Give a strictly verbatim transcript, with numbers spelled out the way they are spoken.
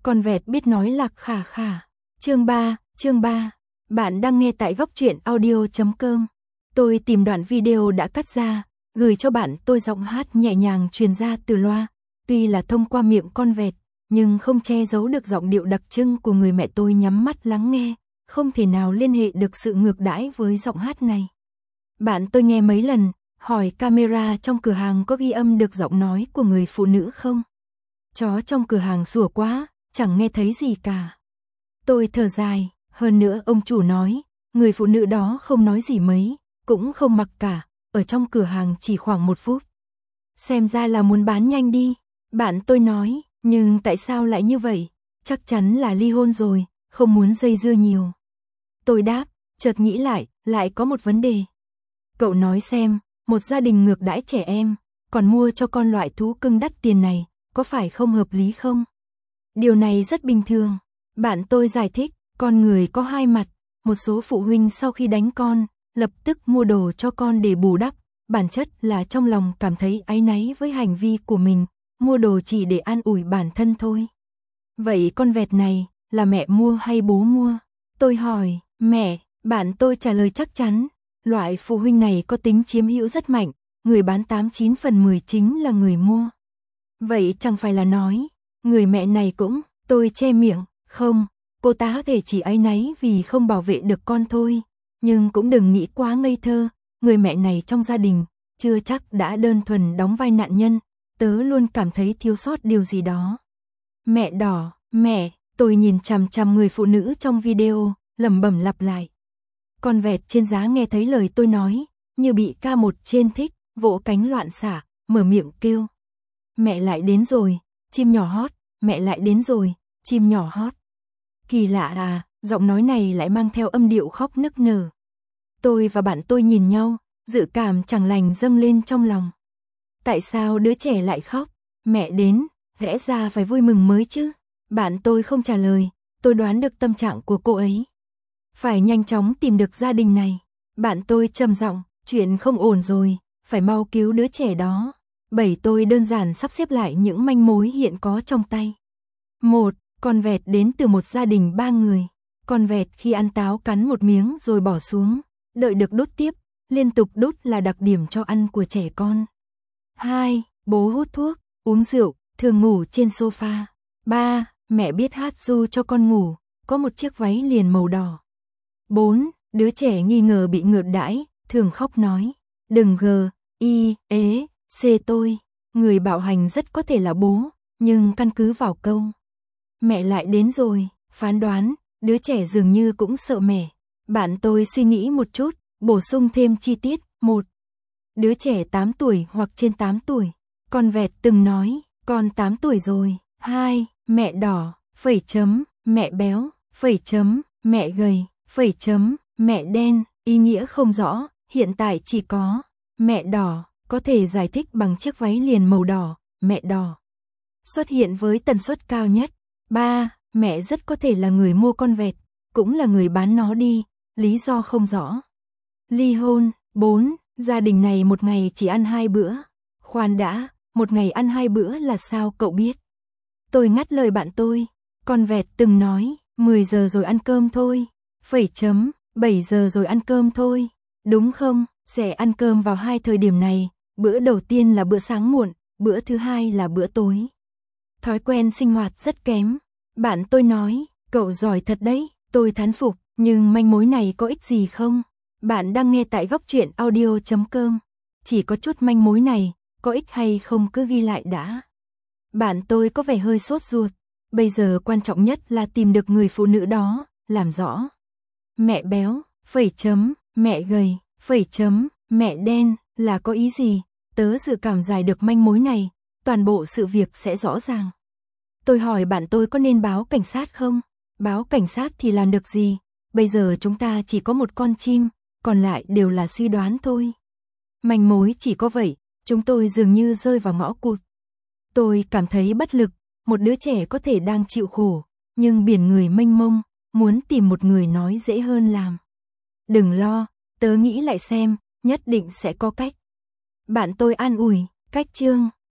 Con vẹt biết nói lạc khả khả. Chương ba, chương ba. Bạn đang nghe tại góc truyện audio chấm com. Tôi tìm đoạn video đã cắt ra, gửi cho bạn. Tôi giọng hát nhẹ nhàng truyền ra từ loa, tuy là thông qua miệng con vẹt, nhưng không che giấu được giọng điệu đặc trưng của người mẹ. Tôi nhắm mắt lắng nghe, không thể nào liên hệ được sự ngược đãi với giọng hát này. Bạn tôi nghe mấy lần, hỏi camera trong cửa hàng có ghi âm được giọng nói của người phụ nữ không. Chó trong cửa hàng sủa quá, chẳng nghe thấy gì cả. Tôi thở dài, hơn nữa ông chủ nói, người phụ nữ đó không nói gì mấy, cũng không mặc cả, ở trong cửa hàng chỉ khoảng một phút. Xem ra là muốn bán nhanh đi. Bạn tôi nói, nhưng tại sao lại như vậy? Chắc chắn là ly hôn rồi, không muốn dây dưa nhiều. Tôi đáp, chợt nghĩ lại, lại có một vấn đề. Cậu nói xem, một gia đình ngược đãi trẻ em, còn mua cho con loại thú cưng đắt tiền này, có phải không hợp lý không? Điều này rất bình thường. Bạn tôi giải thích, con người có hai mặt, một số phụ huynh sau khi đánh con, lập tức mua đồ cho con để bù đắp, bản chất là trong lòng cảm thấy áy náy với hành vi của mình, mua đồ chỉ để an ủi bản thân thôi. Vậy con vẹt này, là mẹ mua hay bố mua? Tôi hỏi, mẹ, bạn tôi trả lời chắc chắn, loại phụ huynh này có tính chiếm hữu rất mạnh, người bán tám chín phần mười chính là người mua. Vậy chẳng phải là nói, người mẹ này cũng, tôi che miệng, không, cô ta có thể chỉ áy náy vì không bảo vệ được con thôi, nhưng cũng đừng nghĩ quá ngây thơ, người mẹ này trong gia đình, chưa chắc đã đơn thuần đóng vai nạn nhân, tớ luôn cảm thấy thiếu sót điều gì đó. Mẹ đỏ, mẹ, tôi nhìn chằm chằm người phụ nữ trong video, lẩm bẩm lặp lại. Con vẹt trên giá nghe thấy lời tôi nói, như bị ca một trên thích, vỗ cánh loạn xả, mở miệng kêu. Mẹ lại đến rồi, chim nhỏ hót, mẹ lại đến rồi, chim nhỏ hót. Kỳ lạ à, giọng nói này lại mang theo âm điệu khóc nức nở. Tôi và bạn tôi nhìn nhau, dự cảm chẳng lành dâng lên trong lòng. Tại sao đứa trẻ lại khóc? Mẹ đến, lẽ ra phải vui mừng mới chứ. Bạn tôi không trả lời, tôi đoán được tâm trạng của cô ấy. Phải nhanh chóng tìm được gia đình này. Bạn tôi trầm giọng, chuyện không ổn rồi, phải mau cứu đứa trẻ đó. Bảy tôi đơn giản sắp xếp lại những manh mối hiện có trong tay. Một, con vẹt đến từ một gia đình ba người. Con vẹt khi ăn táo cắn một miếng rồi bỏ xuống, đợi được đút tiếp, liên tục đút là đặc điểm cho ăn của trẻ con. Hai, bố hút thuốc, uống rượu, thường ngủ trên sofa. Ba, mẹ biết hát ru cho con ngủ, có một chiếc váy liền màu đỏ. Bốn, đứa trẻ nghi ngờ bị ngược đãi, thường khóc nói, đừng gờ, y, ế, xê tôi. Người bạo hành rất có thể là bố, nhưng căn cứ vào câu mẹ lại đến rồi, phán đoán, đứa trẻ dường như cũng sợ mẹ. Bạn tôi suy nghĩ một chút, bổ sung thêm chi tiết. Một, đứa trẻ tám tuổi hoặc trên tám tuổi. Con vẹt từng nói, con tám tuổi rồi. Hai, mẹ đỏ, phẩy chấm, mẹ béo, phẩy chấm, mẹ gầy, phẩy chấm, mẹ đen, ý nghĩa không rõ, hiện tại chỉ có mẹ đỏ, có thể giải thích bằng chiếc váy liền màu đỏ, mẹ đỏ. Xuất hiện với tần suất cao nhất. Ba, mẹ rất có thể là người mua con vẹt, cũng là người bán nó đi, lý do không rõ. Ly hôn. Bốn, gia đình này một ngày chỉ ăn hai bữa. Khoan đã, một ngày ăn hai bữa là sao cậu biết? Tôi ngắt lời bạn tôi, con vẹt từng nói, mười giờ rồi ăn cơm thôi, phẩy chấm, bảy giờ rồi ăn cơm thôi, đúng không? Sẽ ăn cơm vào hai thời điểm này, bữa đầu tiên là bữa sáng muộn, bữa thứ hai là bữa tối. Thói quen sinh hoạt rất kém. Bạn tôi nói, cậu giỏi thật đấy, tôi thán phục, nhưng manh mối này có ích gì không? Bạn đang nghe tại góc truyện audio chấm com. Chỉ có chút manh mối này, có ích hay không cứ ghi lại đã. Bạn tôi có vẻ hơi sốt ruột. Bây giờ quan trọng nhất là tìm được người phụ nữ đó, làm rõ. Mẹ béo, phẩy chấm, mẹ gầy, phẩy chấm, mẹ đen, là có ý gì? Tớ dự cảm giải được manh mối này, toàn bộ sự việc sẽ rõ ràng. Tôi hỏi bạn tôi có nên báo cảnh sát không? Báo cảnh sát thì làm được gì? Bây giờ chúng ta chỉ có một con chim, còn lại đều là suy đoán thôi. Manh mối chỉ có vậy, chúng tôi dường như rơi vào ngõ cụt. Tôi cảm thấy bất lực, một đứa trẻ có thể đang chịu khổ, nhưng biển người mênh mông, muốn tìm một người nói dễ hơn làm. Đừng lo, tớ nghĩ lại xem, nhất định sẽ có cách. Bạn tôi an ủi, cách chương.